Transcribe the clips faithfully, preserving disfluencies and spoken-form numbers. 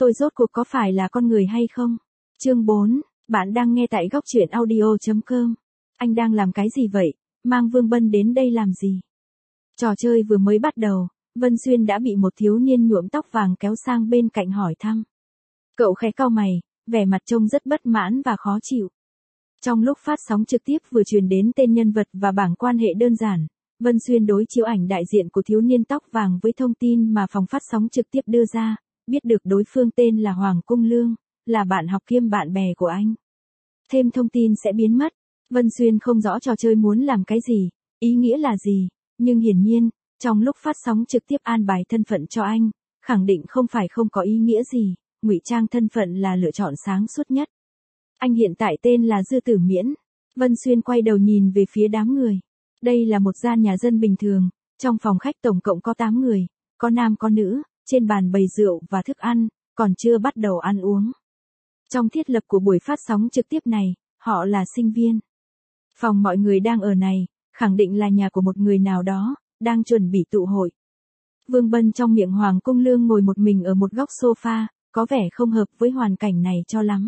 tôi rốt cuộc có phải là con người hay không? Chương bốn, bạn đang nghe tại góc truyện audio chấm com. Anh đang làm cái gì vậy? Mang Vương Bân đến đây làm gì? Trò chơi vừa mới bắt đầu, Vân Xuyên đã bị một thiếu niên nhuộm tóc vàng kéo sang bên cạnh hỏi thăm. Cậu khẽ cau mày, vẻ mặt trông rất bất mãn và khó chịu. Trong lúc phát sóng trực tiếp vừa truyền đến tên nhân vật và bảng quan hệ đơn giản, Vân Xuyên đối chiếu ảnh đại diện của thiếu niên tóc vàng với thông tin mà phòng phát sóng trực tiếp đưa ra, biết được đối phương tên là Hoàng Cung Lương, là bạn học kiêm bạn bè của anh. Thêm thông tin sẽ biến mất. Vân Xuyên không rõ trò chơi muốn làm cái gì, ý nghĩa là gì, nhưng hiển nhiên, trong lúc phát sóng trực tiếp an bài thân phận cho anh, khẳng định không phải không có ý nghĩa gì, ngụy trang thân phận là lựa chọn sáng suốt nhất. Anh hiện tại tên là Dư Tử Miễn. Vân Xuyên quay đầu nhìn về phía đám người. Đây là một gian nhà dân bình thường, trong phòng khách tổng cộng có tám người, có nam có nữ, trên bàn bày rượu và thức ăn, còn chưa bắt đầu ăn uống. Trong thiết lập của buổi phát sóng trực tiếp này, họ là sinh viên. Phòng mọi người đang ở này, khẳng định là nhà của một người nào đó, đang chuẩn bị tụ hội. Vương Bân trong miệng Hoàng Cung Lương ngồi một mình ở một góc sofa, có vẻ không hợp với hoàn cảnh này cho lắm.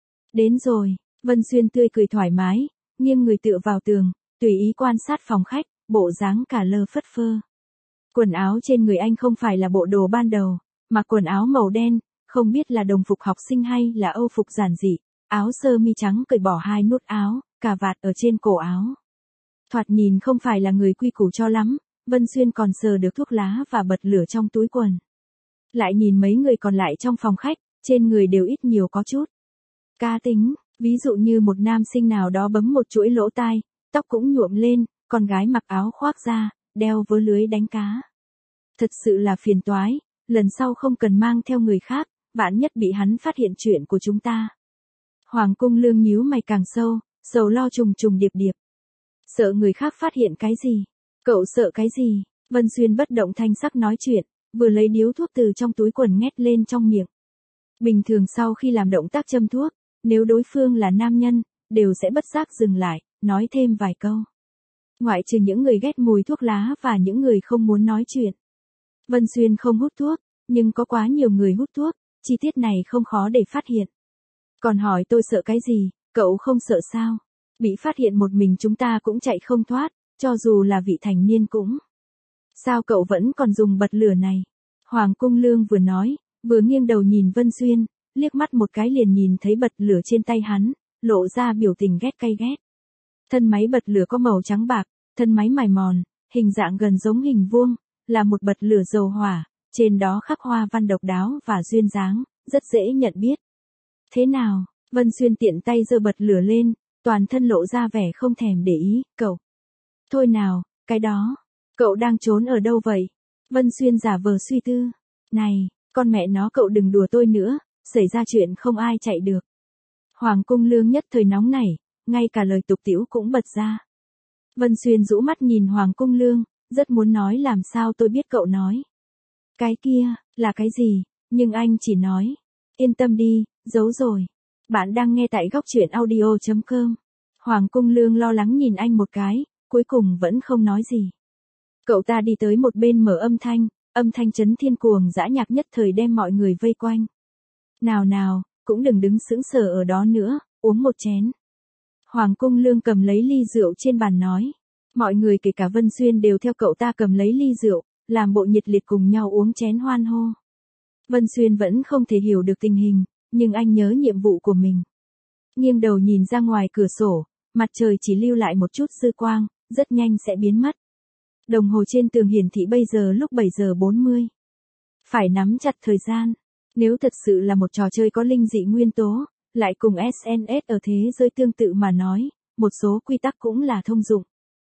Đến rồi, Vân Xuyên tươi cười thoải mái, nghiêng người tựa vào tường, tùy ý quan sát phòng khách, bộ dáng cả lơ phất phơ. Quần áo trên người anh không phải là bộ đồ ban đầu, mà quần áo màu đen, không biết là đồng phục học sinh hay là âu phục giản dị, áo sơ mi trắng cởi bỏ hai nút áo, cà vạt ở trên cổ áo. Thoạt nhìn không phải là người quy củ cho lắm, Vân Xuyên còn sờ được thuốc lá và bật lửa trong túi quần. Lại nhìn mấy người còn lại trong phòng khách, trên người đều ít nhiều có chút cá tính, ví dụ như một nam sinh nào đó bấm một chuỗi lỗ tai, tóc cũng nhuộm lên, con gái mặc áo khoác da, đeo vớ lưới đánh cá. Thật sự là phiền toái, lần sau không cần mang theo người khác, vạn nhất bị hắn phát hiện chuyện của chúng ta. Hoàng Cung Lương nhíu mày càng sâu, sầu lo trùng trùng điệp điệp. Sợ người khác phát hiện cái gì? Cậu sợ cái gì? Vân Xuyên bất động thanh sắc nói chuyện, vừa lấy điếu thuốc từ trong túi quần nhét lên trong miệng. Bình thường sau khi làm động tác châm thuốc, nếu đối phương là nam nhân, đều sẽ bất giác dừng lại, nói thêm vài câu. Ngoại trừ những người ghét mùi thuốc lá và những người không muốn nói chuyện. Vân Xuyên không hút thuốc, nhưng có quá nhiều người hút thuốc, chi tiết này không khó để phát hiện. Còn hỏi tôi sợ cái gì, cậu không sợ sao? Bị phát hiện một mình chúng ta cũng chạy không thoát, cho dù là vị thành niên cũng. Sao cậu vẫn còn dùng bật lửa này? Hoàng Cung Lương vừa nói, vừa nghiêng đầu nhìn Vân Xuyên, liếc mắt một cái liền nhìn thấy bật lửa trên tay hắn, lộ ra biểu tình ghét cay ghét. Thân máy bật lửa có màu trắng bạc, thân máy mài mòn, hình dạng gần giống hình vuông, là một bật lửa dầu hỏa, trên đó khắc hoa văn độc đáo và duyên dáng, rất dễ nhận biết. Thế nào? Vân Xuyên tiện tay giơ bật lửa lên, toàn thân lộ ra vẻ không thèm để ý, cậu. Thôi nào, cái đó, cậu đang trốn ở đâu vậy? Vân Xuyên giả vờ suy tư. Này, con mẹ nó cậu đừng đùa tôi nữa, xảy ra chuyện không ai chạy được. Hoàng Cung Lương nhất thời nóng nảy, ngay cả lời tục tĩu cũng bật ra. Vân Xuyên rũ mắt nhìn Hoàng Cung Lương, rất muốn nói làm sao tôi biết cậu nói. Cái kia, là cái gì, nhưng anh chỉ nói. Yên tâm đi, giấu rồi. Bạn đang nghe tại góc truyện audio chấm com. Hoàng Cung Lương lo lắng nhìn anh một cái, cuối cùng vẫn không nói gì. Cậu ta đi tới một bên mở âm thanh, âm thanh chấn thiên cuồng dã nhạc nhất thời đem mọi người vây quanh. Nào nào, cũng đừng đứng sững sờ ở đó nữa, uống một chén. Hoàng Cung Lương cầm lấy ly rượu trên bàn nói. Mọi người kể cả Vân Xuyên đều theo cậu ta cầm lấy ly rượu, làm bộ nhiệt liệt cùng nhau uống chén hoan hô. Vân Xuyên vẫn không thể hiểu được tình hình, nhưng anh nhớ nhiệm vụ của mình. Nghiêng đầu nhìn ra ngoài cửa sổ, mặt trời chỉ lưu lại một chút dư quang, rất nhanh sẽ biến mất. Đồng hồ trên tường hiển thị bây giờ lúc bảy giờ bốn mươi. Phải nắm chặt thời gian. Nếu thật sự là một trò chơi có linh dị nguyên tố, lại cùng ét en ét ở thế giới tương tự mà nói, một số quy tắc cũng là thông dụng.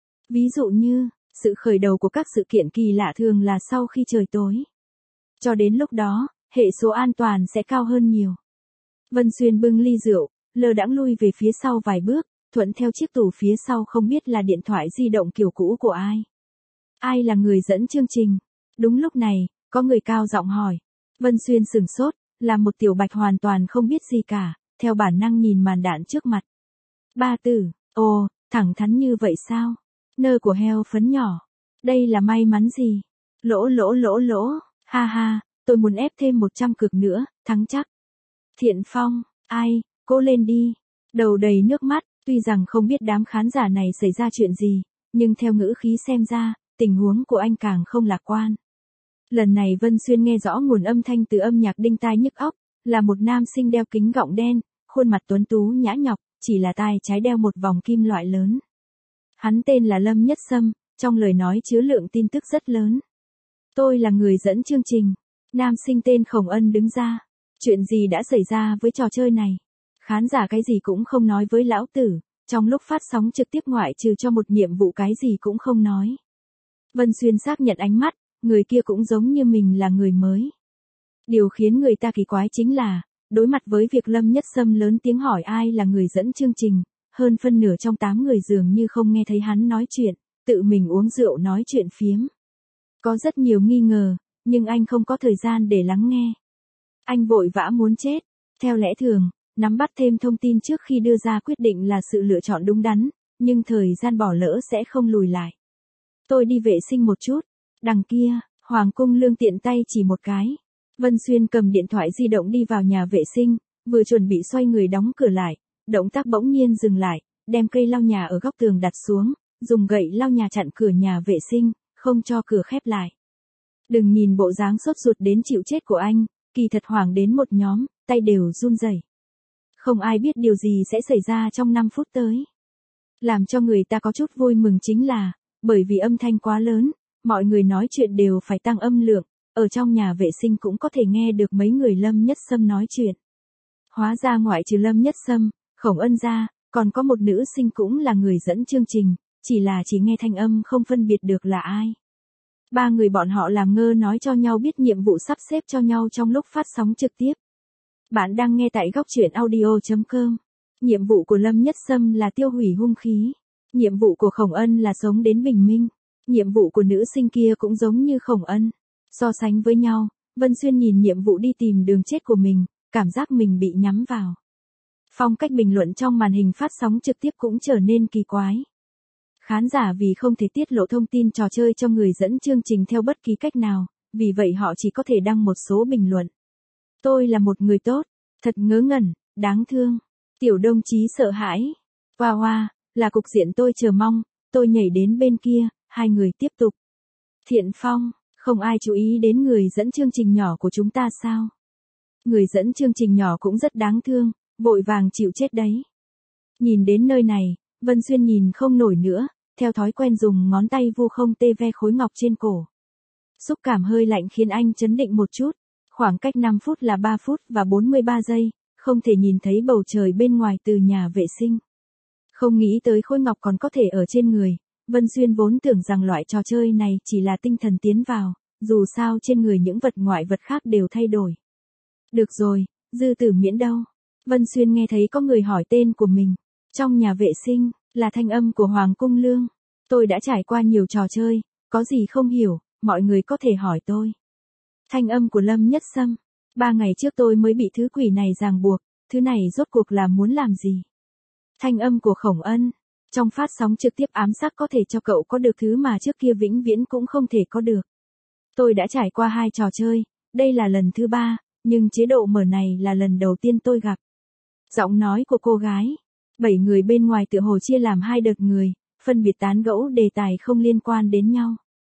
Ví dụ như, sự khởi đầu của các sự kiện kỳ lạ thường là sau khi trời tối. Cho đến lúc đó, hệ số an toàn sẽ cao hơn nhiều. Vân Xuyên bưng ly rượu, lơ đãng lui về phía sau vài bước, thuận theo chiếc tủ phía sau không biết là điện thoại di động kiểu cũ của ai. Ai là người dẫn chương trình? Đúng lúc này, có người cao giọng hỏi. Vân Xuyên sửng sốt, là một tiểu bạch hoàn toàn không biết gì cả, theo bản năng nhìn màn đạn trước mặt. Ba tử, ồ, thẳng thắn như vậy sao? Nơ của heo phấn nhỏ. Đây là may mắn gì? Lỗ lỗ lỗ lỗ, ha ha, tôi muốn ép thêm một trăm cược nữa, thắng chắc. Thiện Phong, ai, cố lên đi. Đầu đầy nước mắt, tuy rằng không biết đám khán giả này xảy ra chuyện gì, nhưng theo ngữ khí xem ra, tình huống của anh càng không lạc quan. Lần này Vân Xuyên nghe rõ nguồn âm thanh từ âm nhạc đinh tai nhức óc, là một nam sinh đeo kính gọng đen, khuôn mặt tuấn tú nhã nhọc, chỉ là tai trái đeo một vòng kim loại lớn. Hắn tên là Lâm Nhất Sâm, trong lời nói chứa lượng tin tức rất lớn. Tôi là người dẫn chương trình. Nam sinh tên Khổng Ân đứng ra. Chuyện gì đã xảy ra với trò chơi này? Khán giả cái gì cũng không nói với lão tử, trong lúc phát sóng trực tiếp ngoại trừ cho một nhiệm vụ cái gì cũng không nói. Vân Xuyên xác nhận ánh mắt, người kia cũng giống như mình là người mới. Điều khiến người ta kỳ quái chính là, đối mặt với việc Lâm Nhất Sâm lớn tiếng hỏi ai là người dẫn chương trình, hơn phân nửa trong tám người dường như không nghe thấy hắn nói chuyện, tự mình uống rượu nói chuyện phiếm. Có rất nhiều nghi ngờ, nhưng anh không có thời gian để lắng nghe. Anh vội vã muốn chết. Theo lẽ thường, nắm bắt thêm thông tin trước khi đưa ra quyết định là sự lựa chọn đúng đắn, nhưng thời gian bỏ lỡ sẽ không lùi lại. Tôi đi vệ sinh một chút. Đằng kia, Hoàng Cung Lương tiện tay chỉ một cái. Vân Xuyên cầm điện thoại di động đi vào nhà vệ sinh, vừa chuẩn bị xoay người đóng cửa lại, động tác bỗng nhiên dừng lại, đem cây lau nhà ở góc tường đặt xuống, dùng gậy lau nhà chặn cửa nhà vệ sinh, không cho cửa khép lại. Đừng nhìn bộ dáng sốt ruột đến chịu chết của anh, kỳ thật hoảng đến một nhóm, tay đều run rẩy. Không ai biết điều gì sẽ xảy ra trong năm phút tới. Làm cho người ta có chút vui mừng chính là, bởi vì âm thanh quá lớn, mọi người nói chuyện đều phải tăng âm lượng, ở trong nhà vệ sinh cũng có thể nghe được mấy người Lâm Nhất Sâm nói chuyện. Hóa ra ngoại trừ Lâm Nhất Sâm, Khổng Ân ra, còn có một nữ sinh cũng là người dẫn chương trình, chỉ là chỉ nghe thanh âm không phân biệt được là ai. Ba người bọn họ làm ngơ nói cho nhau biết nhiệm vụ sắp xếp cho nhau trong lúc phát sóng trực tiếp. Bạn đang nghe tại góc truyện audio chấm com. Nhiệm vụ của Lâm Nhất Sâm là tiêu hủy hung khí. Nhiệm vụ của Khổng Ân là sống đến bình minh. Nhiệm vụ của nữ sinh kia cũng giống như Khổng Ân. So sánh với nhau, Vân Xuyên nhìn nhiệm vụ đi tìm đường chết của mình, cảm giác mình bị nhắm vào. Phong cách bình luận trong màn hình phát sóng trực tiếp cũng trở nên kỳ quái. Khán giả vì không thể tiết lộ thông tin trò chơi cho người dẫn chương trình theo bất kỳ cách nào, vì vậy họ chỉ có thể đăng một số bình luận. Tôi là một người tốt, thật ngớ ngẩn, đáng thương. Tiểu đồng chí sợ hãi. Hoa hoa, là cục diện tôi chờ mong, tôi nhảy đến bên kia, hai người tiếp tục. Thiện Phong, không ai chú ý đến người dẫn chương trình nhỏ của chúng ta sao? Người dẫn chương trình nhỏ cũng rất đáng thương, vội vàng chịu chết đấy. Nhìn đến nơi này, Vân Xuyên nhìn không nổi nữa, theo thói quen dùng ngón tay vu không tê ve khối ngọc trên cổ. Xúc cảm hơi lạnh khiến anh chấn định một chút, khoảng cách năm phút là ba phút và bốn mươi ba giây, không thể nhìn thấy bầu trời bên ngoài từ nhà vệ sinh. Không nghĩ tới khối ngọc còn có thể ở trên người, Vân Xuyên vốn tưởng rằng loại trò chơi này chỉ là tinh thần tiến vào, dù sao trên người những vật ngoại vật khác đều thay đổi. Được rồi, dư tử miễn đâu. Vân Xuyên nghe thấy có người hỏi tên của mình. Trong nhà vệ sinh, là thanh âm của Hoàng Cung Lương. Tôi đã trải qua nhiều trò chơi, có gì không hiểu, mọi người có thể hỏi tôi. Thanh âm của Lâm Nhất Sâm. Ba ngày trước tôi mới bị thứ quỷ này ràng buộc, thứ này rốt cuộc là muốn làm gì? Thanh âm của Khổng Ân. Trong phát sóng trực tiếp ám sát có thể cho cậu có được thứ mà trước kia vĩnh viễn cũng không thể có được. Tôi đã trải qua hai trò chơi, đây là lần thứ ba, nhưng chế độ mở này là lần đầu tiên tôi gặp. Giọng nói của cô gái. Bảy người bên ngoài tựa hồ chia làm hai đợt người, phân biệt tán gẫu đề tài không liên quan đến nhau.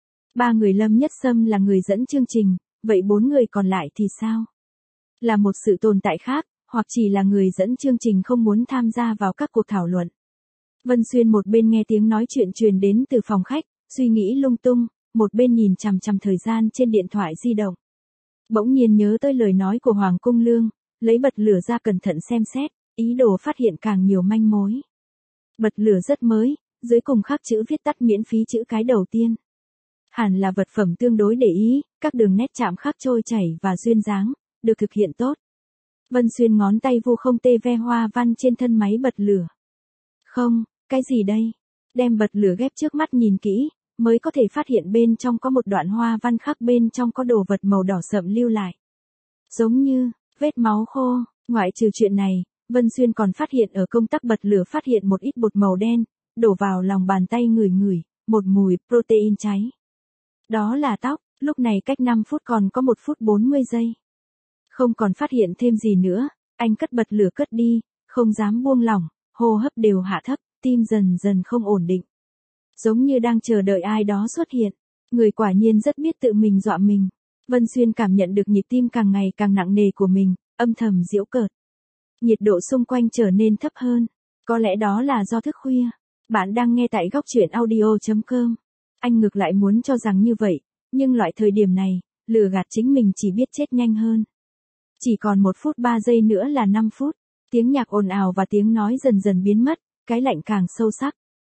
Ba người Lâm Nhất Sâm là người dẫn chương trình, vậy bốn người còn lại thì sao? Là một sự tồn tại khác, hoặc chỉ là người dẫn chương trình không muốn tham gia vào các cuộc thảo luận. Vân Xuyên một bên nghe tiếng nói chuyện truyền đến từ phòng khách, suy nghĩ lung tung, một bên nhìn chằm chằm thời gian trên điện thoại di động. Bỗng nhiên nhớ tới lời nói của Hoàng Cung Lương, lấy bật lửa ra cẩn thận xem xét, ý đồ phát hiện càng nhiều manh mối. Bật lửa rất mới, dưới cùng khắc chữ viết tắt miễn phí chữ cái đầu tiên. Hẳn là vật phẩm tương đối để ý, các đường nét chạm khắc trôi chảy và duyên dáng, được thực hiện tốt. Vân Xuyên ngón tay vu không tê ve hoa văn trên thân máy bật lửa. Không, cái gì đây? Đem bật lửa ghép trước mắt nhìn kỹ, mới có thể phát hiện bên trong có một đoạn hoa văn khắc bên trong có đồ vật màu đỏ sậm lưu lại. Giống như, vết máu khô, ngoại trừ chuyện này, Vân Xuyên còn phát hiện ở công tắc bật lửa phát hiện một ít bột màu đen, đổ vào lòng bàn tay ngửi ngửi, một mùi protein cháy. Đó là tóc, Lúc này cách năm phút còn có một phút bốn mươi giây. Không còn phát hiện thêm gì nữa, anh cất bật lửa cất đi, không dám buông lỏng, hô hấp đều hạ thấp, tim dần dần không ổn định. Giống như đang chờ đợi ai đó xuất hiện. Người quả nhiên rất biết tự mình dọa mình. Vân Xuyên cảm nhận được nhịp tim càng ngày càng nặng nề của mình, âm thầm giễu cợt. Nhiệt độ xung quanh trở nên thấp hơn. Có lẽ đó là do thức khuya. Bạn đang nghe tại góc truyện audio chấm com. Anh ngược lại muốn cho rằng như vậy, nhưng loại thời điểm này, lừa gạt chính mình chỉ biết chết nhanh hơn. Chỉ còn một phút ba giây nữa là năm phút. Tiếng nhạc ồn ào và tiếng nói dần dần biến mất, cái lạnh càng sâu sắc.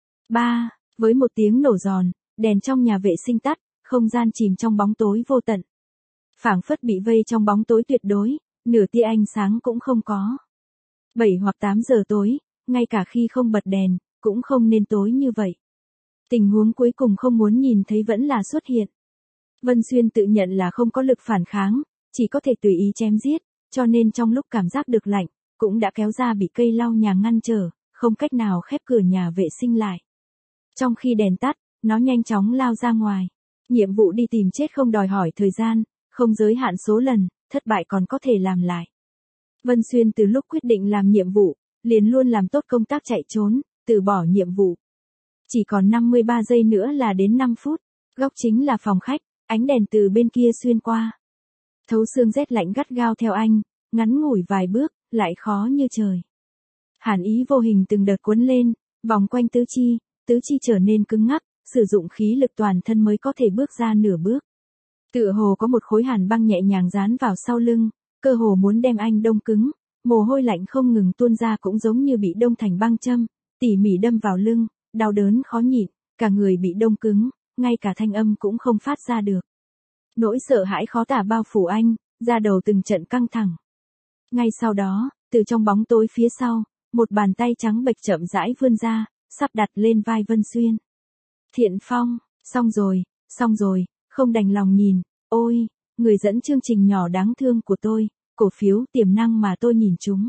ba. Với một tiếng nổ giòn, đèn trong nhà vệ sinh tắt, không gian chìm trong bóng tối vô tận. Phảng phất bị vây trong bóng tối tuyệt đối, nửa tia ánh sáng cũng không có. bảy hoặc tám giờ tối, ngay cả khi không bật đèn, cũng không nên tối như vậy. Tình huống cuối cùng không muốn nhìn thấy vẫn là xuất hiện. Vân Xuyên tự nhận là không có lực phản kháng, chỉ có thể tùy ý chém giết, cho nên trong lúc cảm giác được lạnh, cũng đã kéo ra bị cây lau nhà ngăn trở, không cách nào khép cửa nhà vệ sinh lại. Trong khi đèn tắt, nó nhanh chóng lao ra ngoài. Nhiệm vụ đi tìm chết không đòi hỏi thời gian, không giới hạn số lần, thất bại còn có thể làm lại. Vân Xuyên từ lúc quyết định làm nhiệm vụ, liền luôn làm tốt công tác chạy trốn, từ bỏ nhiệm vụ. Chỉ còn năm mươi ba giây nữa là đến năm phút, góc chính là phòng khách, ánh đèn từ bên kia xuyên qua. Thấu xương rét lạnh gắt gao theo anh, ngắn ngủi vài bước, lại khó như trời. Hàn ý vô hình từng đợt cuốn lên, vòng quanh tứ chi, tứ chi trở nên cứng ngắc, sử dụng khí lực toàn thân mới có thể bước ra nửa bước. Tựa hồ có một khối hàn băng nhẹ nhàng dán vào sau lưng, cơ hồ muốn đem anh đông cứng, mồ hôi lạnh không ngừng tuôn ra cũng giống như bị đông thành băng châm, tỉ mỉ đâm vào lưng, đau đớn khó nhịn, cả người bị đông cứng, ngay cả thanh âm cũng không phát ra được. Nỗi sợ hãi khó tả bao phủ anh, da đầu từng trận căng thẳng. Ngay sau đó, từ trong bóng tối phía sau, một bàn tay trắng bệch chậm rãi vươn ra, sắp đặt lên vai Vân Xuyên. Thiện Phong, xong rồi, xong rồi, không đành lòng nhìn, ôi, người dẫn chương trình nhỏ đáng thương của tôi, cổ phiếu tiềm năng mà tôi nhìn chúng.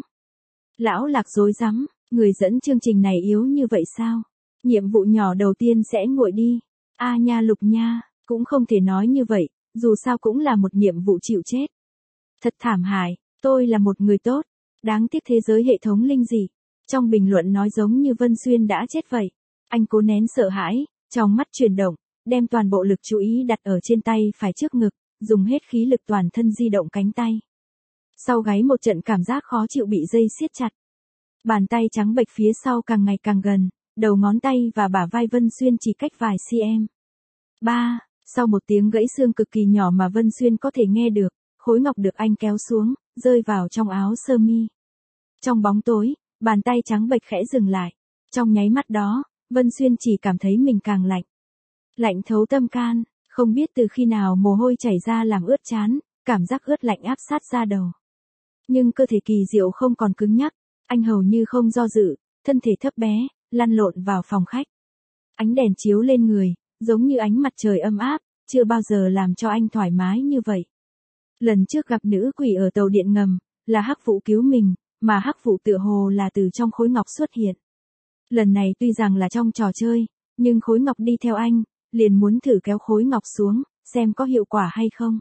Lão Lạc rối rắm, người dẫn chương trình này yếu như vậy sao? Nhiệm vụ nhỏ đầu tiên sẽ nguội đi. A à nha Lục nha, cũng không thể nói như vậy, dù sao cũng là một nhiệm vụ chịu chết. Thật thảm hại, tôi là một người tốt, đáng tiếc thế giới hệ thống linh dị. Trong bình luận nói giống như Vân Xuyên đã chết vậy. Anh cố nén sợ hãi, trong mắt chuyển động, đem toàn bộ lực chú ý đặt ở trên tay phải trước ngực, dùng hết khí lực toàn thân di động cánh tay. Sau gáy một trận cảm giác khó chịu bị dây siết chặt. Bàn tay trắng bệch phía sau càng ngày càng gần, đầu ngón tay và bả vai Vân Xuyên chỉ cách vài cm. ba. Sau một tiếng gãy xương cực kỳ nhỏ mà Vân Xuyên có thể nghe được, khối ngọc được anh kéo xuống, rơi vào trong áo sơ mi. Trong bóng tối, bàn tay trắng bệch khẽ dừng lại. Trong nháy mắt đó, Vân Xuyên chỉ cảm thấy mình càng lạnh. Lạnh thấu tâm can, không biết từ khi nào mồ hôi chảy ra làm ướt trán, cảm giác ướt lạnh áp sát da đầu. Nhưng cơ thể kỳ diệu không còn cứng nhắc, anh hầu như không do dự, thân thể thấp bé, lăn lộn vào phòng khách. Ánh đèn chiếu lên người, giống như ánh mặt trời ấm áp, chưa bao giờ làm cho anh thoải mái như vậy. Lần trước gặp nữ quỷ ở tàu điện ngầm, là Hắc Vũ cứu mình, mà Hắc Vũ tựa hồ là từ trong khối ngọc xuất hiện. Lần này tuy rằng là trong trò chơi, nhưng khối ngọc đi theo anh, liền muốn thử kéo khối ngọc xuống, xem có hiệu quả hay không.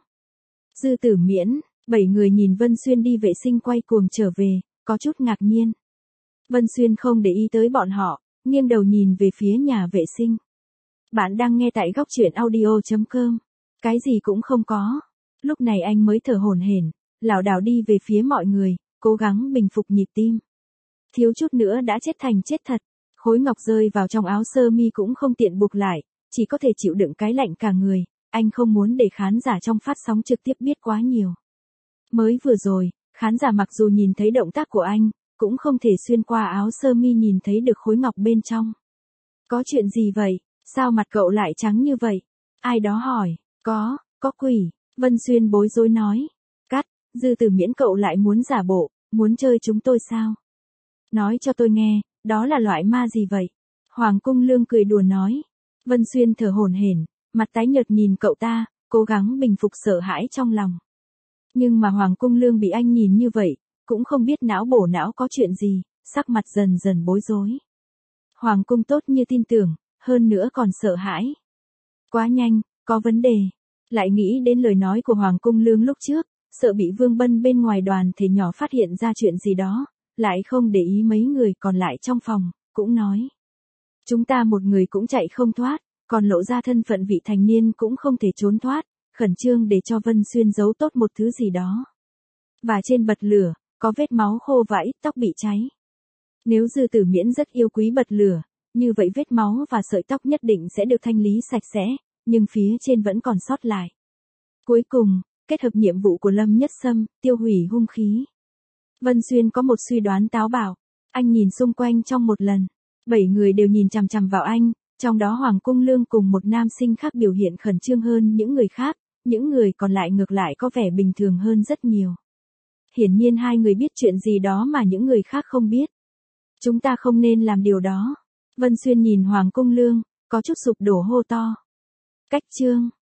Dư Tử Miễn, bảy người nhìn Vân Xuyên đi vệ sinh quay cuồng trở về, có chút ngạc nhiên. Vân Xuyên không để ý tới bọn họ, nghiêng đầu nhìn về phía nhà vệ sinh. Bạn đang nghe tại góc truyện audio chấm com. Cái gì cũng không có. Lúc này anh mới thở hổn hển, lảo đảo đi về phía mọi người, cố gắng bình phục nhịp tim. Thiếu chút nữa đã chết thành chết thật. Khối ngọc rơi vào trong áo sơ mi cũng không tiện buộc lại, chỉ có thể chịu đựng cái lạnh cả người. Anh không muốn để khán giả trong phát sóng trực tiếp biết quá nhiều. Mới vừa rồi, khán giả mặc dù nhìn thấy động tác của anh, cũng không thể xuyên qua áo sơ mi nhìn thấy được khối ngọc bên trong. Có chuyện gì vậy? Sao mặt cậu lại trắng như vậy? Ai đó hỏi. Có, có quỷ. Vân Xuyên bối rối nói. Cắt, Dư Tử Miễn cậu lại muốn giả bộ, muốn chơi chúng tôi sao? Nói cho tôi nghe, đó là loại ma gì vậy? Hoàng Cung Lương cười đùa nói. Vân Xuyên thở hổn hển, mặt tái nhợt nhìn cậu ta, cố gắng bình phục sợ hãi trong lòng. Nhưng mà Hoàng Cung Lương bị anh nhìn như vậy, cũng không biết não bổ não có chuyện gì, sắc mặt dần dần bối rối. Hoàng Cung tốt như tin tưởng, hơn nữa còn sợ hãi. Quá nhanh, có vấn đề. Lại nghĩ đến lời nói của Hoàng Cung Lương lúc trước, sợ bị Vương Bân bên ngoài đoàn thể nhỏ phát hiện ra chuyện gì đó, lại không để ý mấy người còn lại trong phòng, cũng nói. Chúng ta một người cũng chạy không thoát, còn lộ ra thân phận vị thành niên cũng không thể trốn thoát, khẩn trương để cho Vân Xuyên giấu tốt một thứ gì đó. Và trên bật lửa, có vết máu khô và ít tóc bị cháy. Nếu Dư Tử Miễn rất yêu quý bật lửa, như vậy vết máu và sợi tóc nhất định sẽ được thanh lý sạch sẽ, nhưng phía trên vẫn còn sót lại. Cuối cùng, kết hợp nhiệm vụ của Lâm Nhất Sâm, tiêu hủy hung khí. Vân Xuyên có một suy đoán táo bạo, anh nhìn xung quanh trong một lần, bảy người đều nhìn chằm chằm vào anh, trong đó Hoàng Cung Lương cùng một nam sinh khác biểu hiện khẩn trương hơn những người khác, những người còn lại ngược lại có vẻ bình thường hơn rất nhiều. Hiển nhiên hai người biết chuyện gì đó mà những người khác không biết. Chúng ta không nên làm điều đó. Vân Xuyên nhìn Hoàng Cung Lương, có chút sụp đổ hô to. Cách chương.